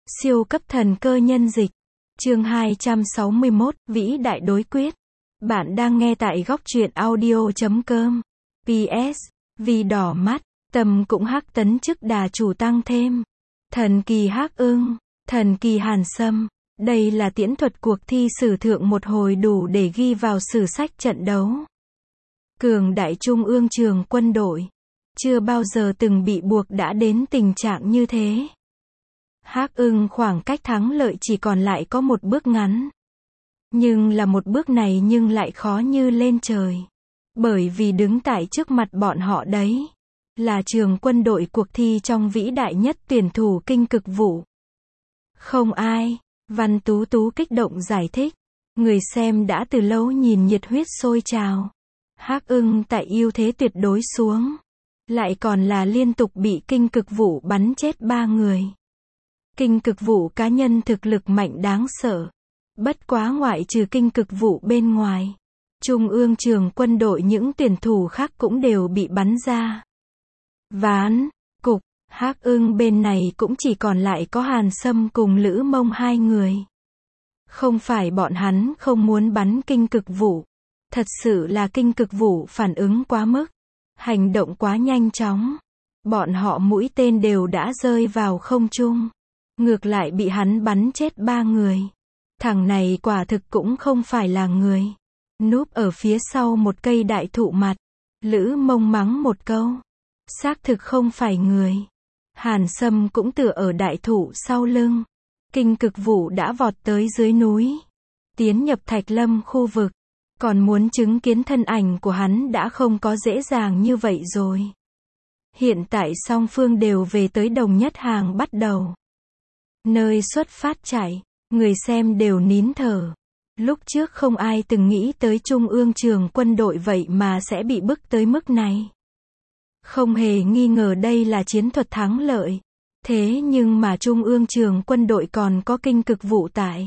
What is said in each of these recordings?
Siêu cấp thần cơ nhân dịch. Chương 261, Vĩ đại đối quyết. Bạn đang nghe tại góc truyện audio.com. PS, vì đỏ mắt, tâm cũng hắc tấn chức đà chủ tăng thêm. Thần kỳ Hắc Ưng, thần kỳ Hàn Sâm. Đây là tiễn thuật cuộc thi sử thượng một hồi đủ để ghi vào sử sách trận đấu. Cường đại trung ương trường quân đội. Chưa bao giờ từng bị buộc đã đến tình trạng như thế. Hắc Ưng khoảng cách thắng lợi chỉ còn lại có một bước ngắn. Nhưng là một bước này nhưng lại khó như lên trời. Bởi vì đứng tại trước mặt bọn họ đấy, là trường quân đội cuộc thi trong vĩ đại nhất tuyển thủ kinh cực vũ. Không ai, Văn Tú Tú kích động giải thích. Người xem đã từ lâu nhìn nhiệt huyết sôi trào. Hắc Ưng tại ưu thế tuyệt đối xuống. Lại còn là liên tục bị kinh cực vũ bắn chết 3 người. Kinh cực vũ cá nhân thực lực mạnh đáng sợ. Bất quá ngoại trừ kinh cực vũ bên ngoài, trung ương trường quân đội những tuyển thủ khác cũng đều bị bắn ra. Ván, cục, Hắc Ưng bên này cũng chỉ còn lại có Hàn Sâm cùng Lữ Mông 2 người. Không phải bọn hắn không muốn bắn kinh cực vũ. Thật sự là kinh cực vũ phản ứng quá mức. Hành động quá nhanh chóng. Bọn họ mũi tên đều đã rơi vào không trung. Ngược lại bị hắn bắn chết 3 người. Thằng này quả thực cũng không phải là người. Núp ở phía sau một cây đại thụ mặt. Lữ Mông mắng một câu. Xác thực không phải người. Hàn Sâm cũng tựa ở đại thụ sau lưng. Kinh cực vũ đã vọt tới dưới núi. Tiến nhập Thạch Lâm khu vực. Còn muốn chứng kiến thân ảnh của hắn đã không có dễ dàng như vậy rồi. Hiện tại song phương đều về tới đồng nhất hàng bắt đầu. Nơi xuất phát chạy, người xem đều nín thở. Lúc trước không ai từng nghĩ tới trung ương trường quân đội vậy mà sẽ bị bức tới mức này. Không hề nghi ngờ đây là chiến thuật thắng lợi. Thế nhưng mà trung ương trường quân đội còn có kinh cực vũ tại.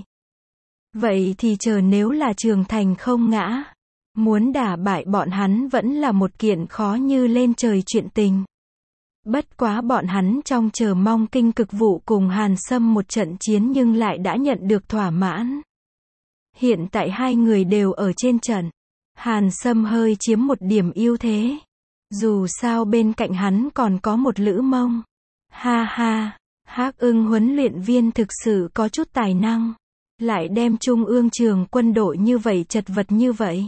Vậy thì chờ nếu là Trường Thành không ngã, muốn đả bại bọn hắn vẫn là một kiện khó như lên trời chuyện tình. Bất quá bọn hắn trong chờ mong kinh cực vũ cùng Hàn Sâm một trận chiến nhưng lại đã nhận được thỏa mãn. Hiện tại 2 người đều ở trên trận. Hàn Sâm hơi chiếm một điểm ưu thế. Dù sao bên cạnh hắn còn có một Lữ Mông. Ha ha, Hắc Ưng huấn luyện viên thực sự có chút tài năng. Lại đem trung ương trường quân đội như vậy chật vật như vậy.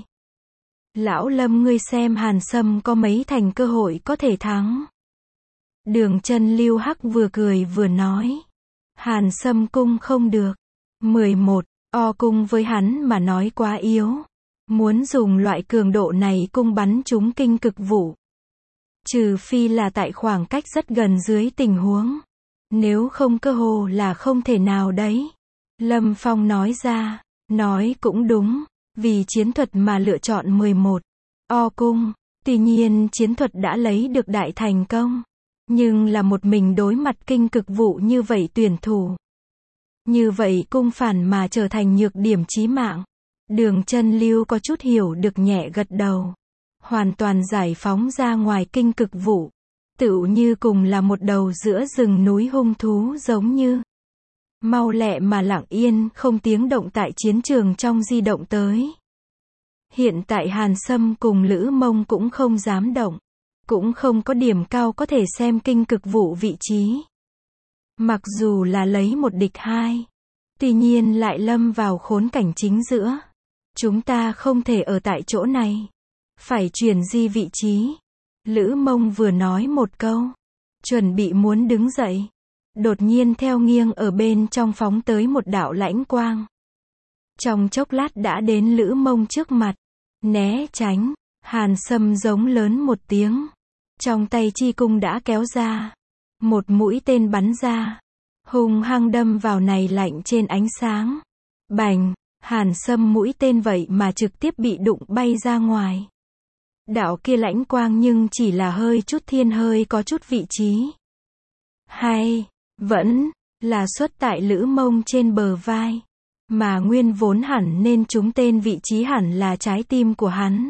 Lão Lâm ngươi xem Hàn Sâm có mấy thành cơ hội có thể thắng. Đường Chân Lưu Hắc vừa cười vừa nói. Hàn Sâm cung không được. 11, o cung với hắn mà nói quá yếu. Muốn dùng loại cường độ này cung bắn trúng kinh cực vũ. Trừ phi là tại khoảng cách rất gần dưới tình huống. Nếu không cơ hồ là không thể nào đấy. Lâm Phong nói ra, nói cũng đúng, vì chiến thuật mà lựa chọn 11. O cung, tuy nhiên chiến thuật đã lấy được đại thành công. Nhưng là một mình đối mặt kinh cực vũ như vậy tuyển thủ. Như vậy cung phản mà trở thành nhược điểm chí mạng. Đường Chân Lưu có chút hiểu được nhẹ gật đầu. Hoàn toàn giải phóng ra ngoài kinh cực vũ. Tựu như cùng là một đầu giữa rừng núi hung thú giống như. Mau lẹ mà lặng yên không tiếng động tại chiến trường trong di động tới. Hiện tại Hàn Sâm cùng Lữ Mông cũng không dám động. Cũng không có điểm cao có thể xem kinh cực vũ vị trí. Mặc dù là lấy một địch 2. Tuy nhiên lại lâm vào khốn cảnh chính giữa. Chúng ta không thể ở tại chỗ này. Phải chuyển di vị trí. Lữ Mông vừa nói một câu. Chuẩn bị muốn đứng dậy. Đột nhiên theo nghiêng ở bên trong phóng tới một đạo lãnh quang. Trong chốc lát đã đến Lữ Mông trước mặt. Né tránh. Hàn Sâm giống lớn một tiếng. Trong tay chi cung đã kéo ra. Một mũi tên bắn ra. Hung hăng đâm vào này lạnh trên ánh sáng. Bành. Hàn Sâm mũi tên vậy mà trực tiếp bị đụng bay ra ngoài. Đạo kia lãnh quang nhưng chỉ là hơi chút thiên hơi có chút vị trí. Hay. Vẫn là xuất tại Lữ Mông trên bờ vai. Mà nguyên vốn hẳn nên trúng tên vị trí hẳn là trái tim của hắn.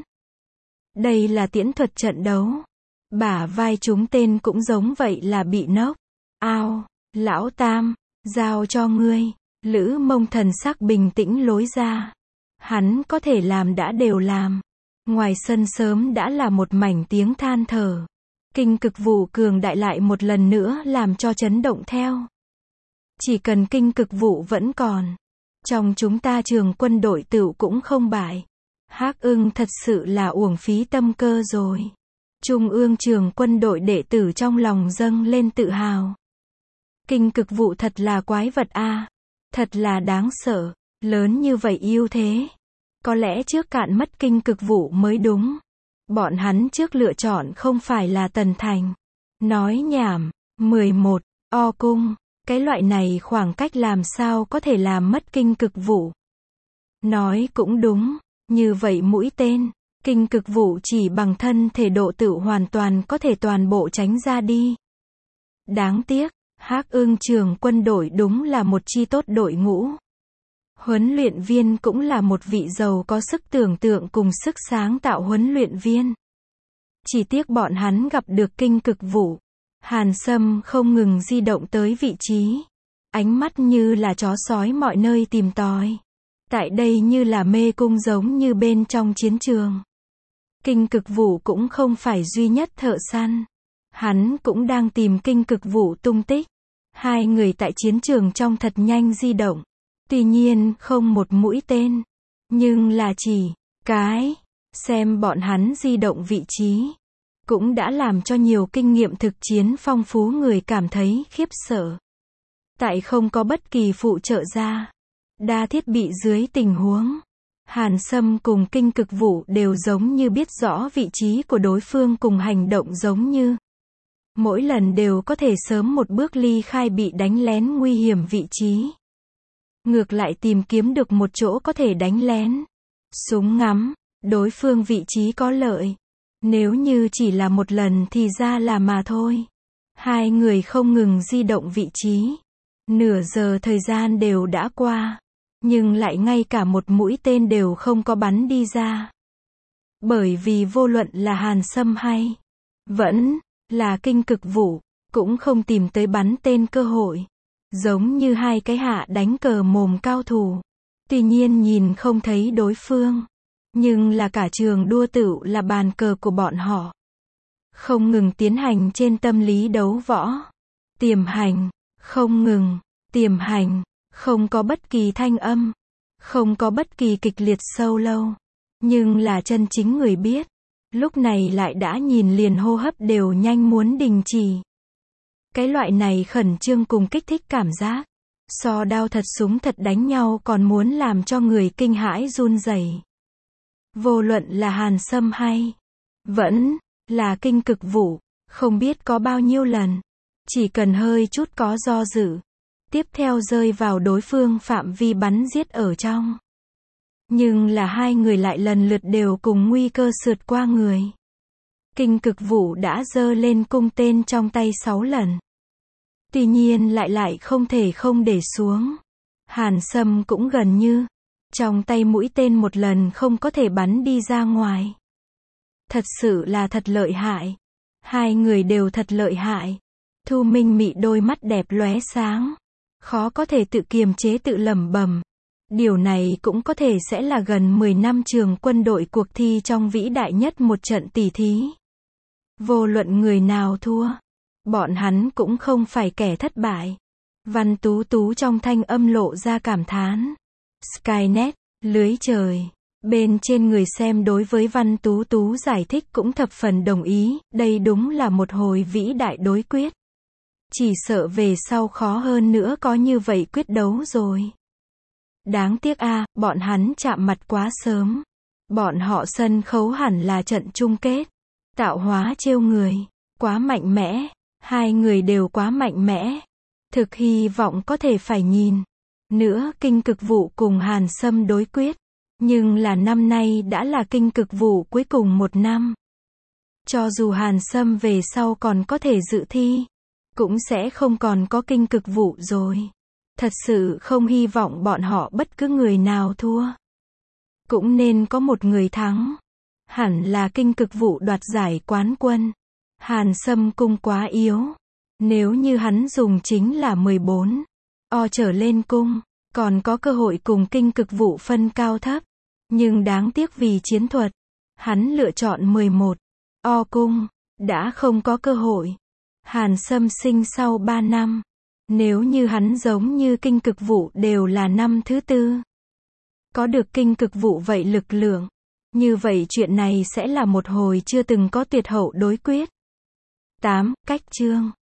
Đây là tiễn thuật trận đấu. Bả vai trúng tên cũng giống vậy là bị nốc. Ao, lão tam, Giao cho ngươi. Lữ Mông thần sắc bình tĩnh lối ra. Hắn có thể làm đã đều làm. Ngoài sân sớm đã là một mảnh tiếng than thở. Kinh cực vụ cường đại lại một lần nữa làm cho chấn động theo. Chỉ cần kinh cực vụ vẫn còn. Trong chúng ta trường quân đội tựu cũng không bại. Hắc Ưng thật sự là uổng phí tâm cơ rồi. Trung ương trường quân đội đệ tử trong lòng dâng lên tự hào. Kinh cực vụ thật là quái vật a, thật là đáng sợ, lớn như vậy ưu thế. Có lẽ trước cạn mất kinh cực vụ mới đúng. Bọn hắn trước lựa chọn không phải là Tần Thành. Nói nhảm. 11. O cung. Cái loại này khoảng cách làm sao có thể làm mất kinh cực vụ. Nói cũng đúng. Như vậy mũi tên, kinh cực vụ chỉ bằng thân thể độ tự hoàn toàn có thể toàn bộ tránh ra đi. Đáng tiếc, Hắc Ưng trường quân đội đúng là một chi tốt đội ngũ. Huấn luyện viên cũng là một vị giàu có sức tưởng tượng cùng sức sáng tạo huấn luyện viên. Chỉ tiếc bọn hắn gặp được kinh cực vụ. Hàn Sâm không ngừng di động tới vị trí. Ánh mắt như là chó sói mọi nơi tìm tòi. Tại đây như là mê cung giống như bên trong chiến trường. Kinh cực vụ cũng không phải duy nhất thợ săn. Hắn cũng đang tìm kinh cực vụ tung tích. Hai người tại chiến trường trong thật nhanh di động. Tuy nhiên không một mũi tên. Nhưng là chỉ cái. Xem bọn hắn di động vị trí. Cũng đã làm cho nhiều kinh nghiệm thực chiến phong phú người cảm thấy khiếp sợ. Tại không có bất kỳ phụ trợ ra. Đa thiết bị dưới tình huống. Hàn Sâm cùng kinh cực vụ đều giống như biết rõ vị trí của đối phương cùng hành động giống như. Mỗi lần đều có thể sớm một bước ly khai bị đánh lén nguy hiểm vị trí. Ngược lại tìm kiếm được một chỗ có thể đánh lén. Súng ngắm, đối phương vị trí có lợi. Nếu như chỉ là một lần thì ra là mà thôi. Hai người không ngừng di động vị trí. Nửa giờ thời gian đều đã qua. Nhưng lại ngay cả một mũi tên đều không có bắn đi ra. Bởi vì vô luận là Hàn Sâm hay vẫn là kinh cực vụ, cũng không tìm tới bắn tên cơ hội. Giống như hai cái hạ đánh cờ mồm cao thủ. Tuy nhiên nhìn không thấy đối phương. Nhưng là cả trường đua tựu là bàn cờ của bọn họ. Không ngừng tiến hành trên tâm lý đấu võ. Tiềm hành, không ngừng, tiềm hành. Không có bất kỳ thanh âm. Không có bất kỳ kịch liệt sâu lâu. Nhưng là chân chính người biết. Lúc này lại đã nhìn liền hô hấp đều nhanh muốn đình chỉ. Cái loại này khẩn trương cùng kích thích cảm giác. So đao thật súng thật đánh nhau còn muốn làm cho người kinh hãi run rẩy. Vô luận là Hàn Sâm hay vẫn là kinh cực vụ. Không biết có bao nhiêu lần. Chỉ cần hơi chút có do dự. Tiếp theo rơi vào đối phương phạm vi bắn giết ở trong. Nhưng là hai người lại lần lượt đều cùng nguy cơ sượt qua người. Kinh cực vụ đã giơ lên cung tên trong tay 6 lần. Tuy nhiên lại không thể không để xuống. Hàn Sâm cũng gần như. Trong tay mũi tên một lần không có thể bắn đi ra ngoài. Thật sự là thật lợi hại. Hai người đều thật lợi hại. Thu Minh Mị đôi mắt đẹp lóe sáng. Khó có thể tự kiềm chế tự lẩm bẩm. Điều này cũng có thể sẽ là gần 10 năm trường quân đội cuộc thi trong vĩ đại nhất một trận tỉ thí. Vô luận người nào thua. Bọn hắn cũng không phải kẻ thất bại. Văn Tú Tú trong thanh âm lộ ra cảm thán. Skynet, lưới trời. Bên trên người xem đối với Văn Tú Tú giải thích cũng thập phần đồng ý. Đây đúng là một hồi vĩ đại đối quyết. Chỉ sợ về sau khó hơn nữa có như vậy quyết đấu rồi. Đáng tiếc bọn hắn chạm mặt quá sớm. Bọn họ sân khấu hẳn là trận chung kết. Tạo hóa trêu người. Quá mạnh mẽ. Hai người đều quá mạnh mẽ. Thực hy vọng có thể phải nhìn. Nữa kinh cực vụ cùng Hàn Sâm đối quyết. Nhưng là năm nay đã là kinh cực vụ cuối cùng một năm. Cho dù Hàn Sâm về sau còn có thể dự thi. Cũng sẽ không còn có kinh cực vụ rồi. Thật sự không hy vọng bọn họ bất cứ người nào thua. Cũng nên có một người thắng. Hẳn là kinh cực vụ đoạt giải quán quân. Hàn Sâm cung quá yếu. Nếu như hắn dùng chính là 14 O trở lên cung, còn có cơ hội cùng kinh cực vụ phân cao thấp. Nhưng đáng tiếc vì chiến thuật, hắn lựa chọn 11. O cung, đã không có cơ hội. Hàn Sâm sinh sau 3 năm. Nếu như hắn giống như kinh cực vụ đều là năm thứ 4. Có được kinh cực vụ vậy lực lượng. Như vậy chuyện này sẽ là một hồi chưa từng có tuyệt hậu đối quyết. 8. Cách chương